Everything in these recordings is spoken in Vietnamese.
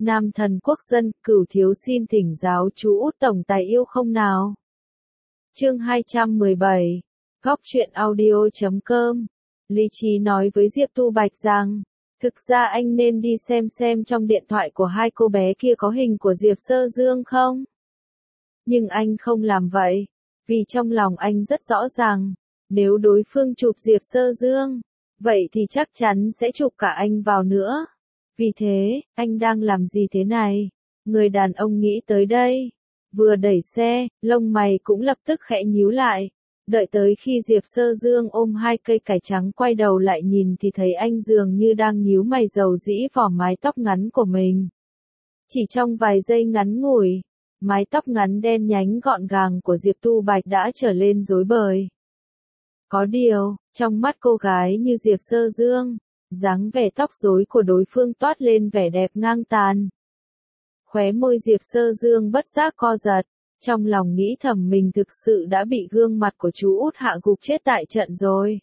Nam thần quốc dân, Cửu thiếu xin thỉnh giáo chú Út tổng tài yêu không nào. Chương 217. Góc truyện audio.com. Lý Trí nói với Diệp Tu Bạch rằng, thực ra anh nên đi xem trong điện thoại của hai cô bé kia có hình của Diệp Sơ Dương không? Nhưng anh không làm vậy, vì trong lòng anh rất rõ ràng, nếu đối phương chụp Diệp Sơ Dương, vậy thì chắc chắn sẽ chụp cả anh vào nữa. Vì thế, anh đang làm gì thế này? Người đàn ông nghĩ tới đây. Vừa đẩy xe, lông mày cũng lập tức khẽ nhíu lại. Đợi tới khi Diệp Sơ Dương ôm hai cây cải trắng quay đầu lại nhìn thì thấy anh dường như đang nhíu mày rầu rĩ vỏ mái tóc ngắn của mình. Chỉ trong vài giây ngắn ngủi, mái tóc ngắn đen nhánh gọn gàng của Diệp Tu Bạch đã trở lên rối bời. Có điều, trong mắt cô gái như Diệp Sơ Dương, dáng vẻ tóc rối của đối phương toát lên vẻ đẹp ngang tàn. Khóe môi Diệp Sơ Dương bất giác co giật, trong lòng nghĩ thầm mình thực sự đã bị gương mặt của chú Út hạ gục chết tại trận rồi.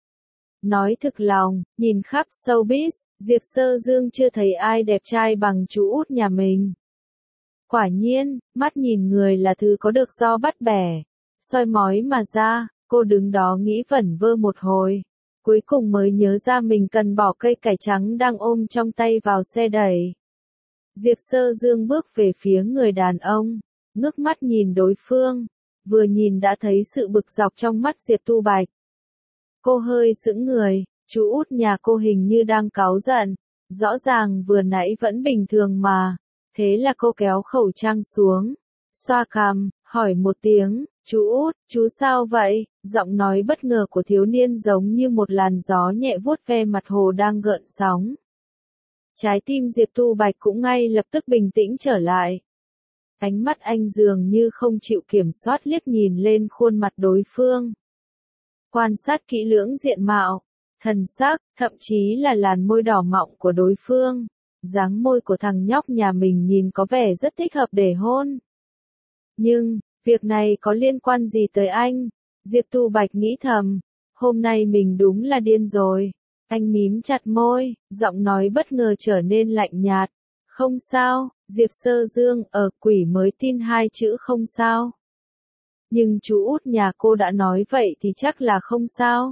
Nói thực lòng, nhìn khắp showbiz, Diệp Sơ Dương chưa thấy ai đẹp trai bằng chú Út nhà mình. Quả nhiên, mắt nhìn người là thứ có được do bắt bẻ, soi mói mà ra, cô đứng đó nghĩ vẩn vơ một hồi. Cuối cùng mới nhớ ra mình cần bỏ cây cải trắng đang ôm trong tay vào xe đẩy. Diệp Sơ Dương bước về phía người đàn ông, ngước mắt nhìn đối phương, vừa nhìn đã thấy sự bực dọc trong mắt Diệp Tu Bạch. Cô hơi sững người, chú Út nhà cô hình như đang cáu giận, rõ ràng vừa nãy vẫn bình thường mà, thế là cô kéo khẩu trang xuống, xoa cằm, hỏi một tiếng, chú Út, chú sao vậy? Giọng nói bất ngờ của thiếu niên giống như một làn gió nhẹ vuốt ve mặt hồ đang gợn sóng. Trái tim Diệp Tu Bạch cũng ngay lập tức bình tĩnh trở lại. Ánh mắt anh dường như không chịu kiểm soát liếc nhìn lên khuôn mặt đối phương. Quan sát kỹ lưỡng diện mạo, thần sắc, thậm chí là làn môi đỏ mọng của đối phương. Dáng môi của thằng nhóc nhà mình nhìn có vẻ rất thích hợp để hôn. Nhưng, việc này có liên quan gì tới anh? Diệp Tu Bạch nghĩ thầm, hôm nay mình đúng là điên rồi. Anh mím chặt môi, giọng nói bất ngờ trở nên lạnh nhạt. Không sao, Diệp Sơ Dương, quỷ mới tin hai chữ không sao. Nhưng chú Út nhà cô đã nói vậy thì chắc là không sao.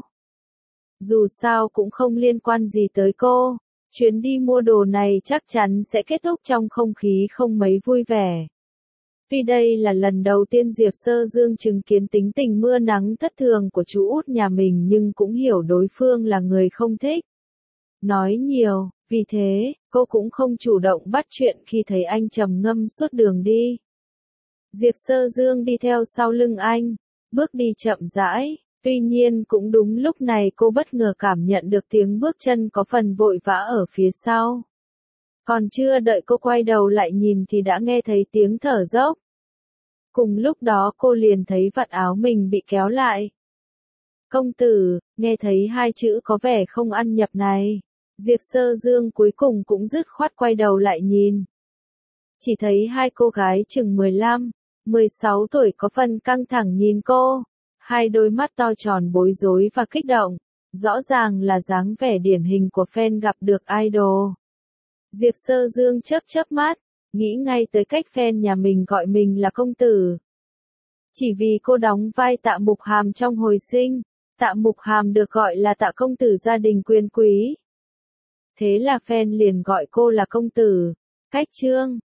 Dù sao cũng không liên quan gì tới cô, chuyến đi mua đồ này chắc chắn sẽ kết thúc trong không khí không mấy vui vẻ. Tuy đây là lần đầu tiên Diệp Sơ Dương chứng kiến tính tình mưa nắng thất thường của chú Út nhà mình nhưng cũng hiểu đối phương là người không thích nói nhiều, vì thế, cô cũng không chủ động bắt chuyện khi thấy anh trầm ngâm suốt đường đi. Diệp Sơ Dương đi theo sau lưng anh, bước đi chậm rãi, tuy nhiên cũng đúng lúc này cô bất ngờ cảm nhận được tiếng bước chân có phần vội vã ở phía sau. Còn chưa đợi cô quay đầu lại nhìn thì đã nghe thấy tiếng thở dốc. Cùng lúc đó cô liền thấy vạt áo mình bị kéo lại. Công tử, nghe thấy hai chữ có vẻ không ăn nhập này. Diệp Sơ Dương cuối cùng cũng dứt khoát quay đầu lại nhìn. Chỉ thấy hai cô gái chừng 15, 16 tuổi có phần căng thẳng nhìn cô. Hai đôi mắt to tròn bối rối và kích động. Rõ ràng là dáng vẻ điển hình của fan gặp được idol. Diệp Sơ Dương chớp mắt, nghĩ ngay tới cách fan nhà mình gọi mình là công tử. Chỉ vì cô đóng vai Tạ Mục Hàm trong Hồi Sinh, Tạ Mục Hàm được gọi là Tạ công tử gia đình quyền quý. Thế là fan liền gọi cô là công tử. Cách Trương,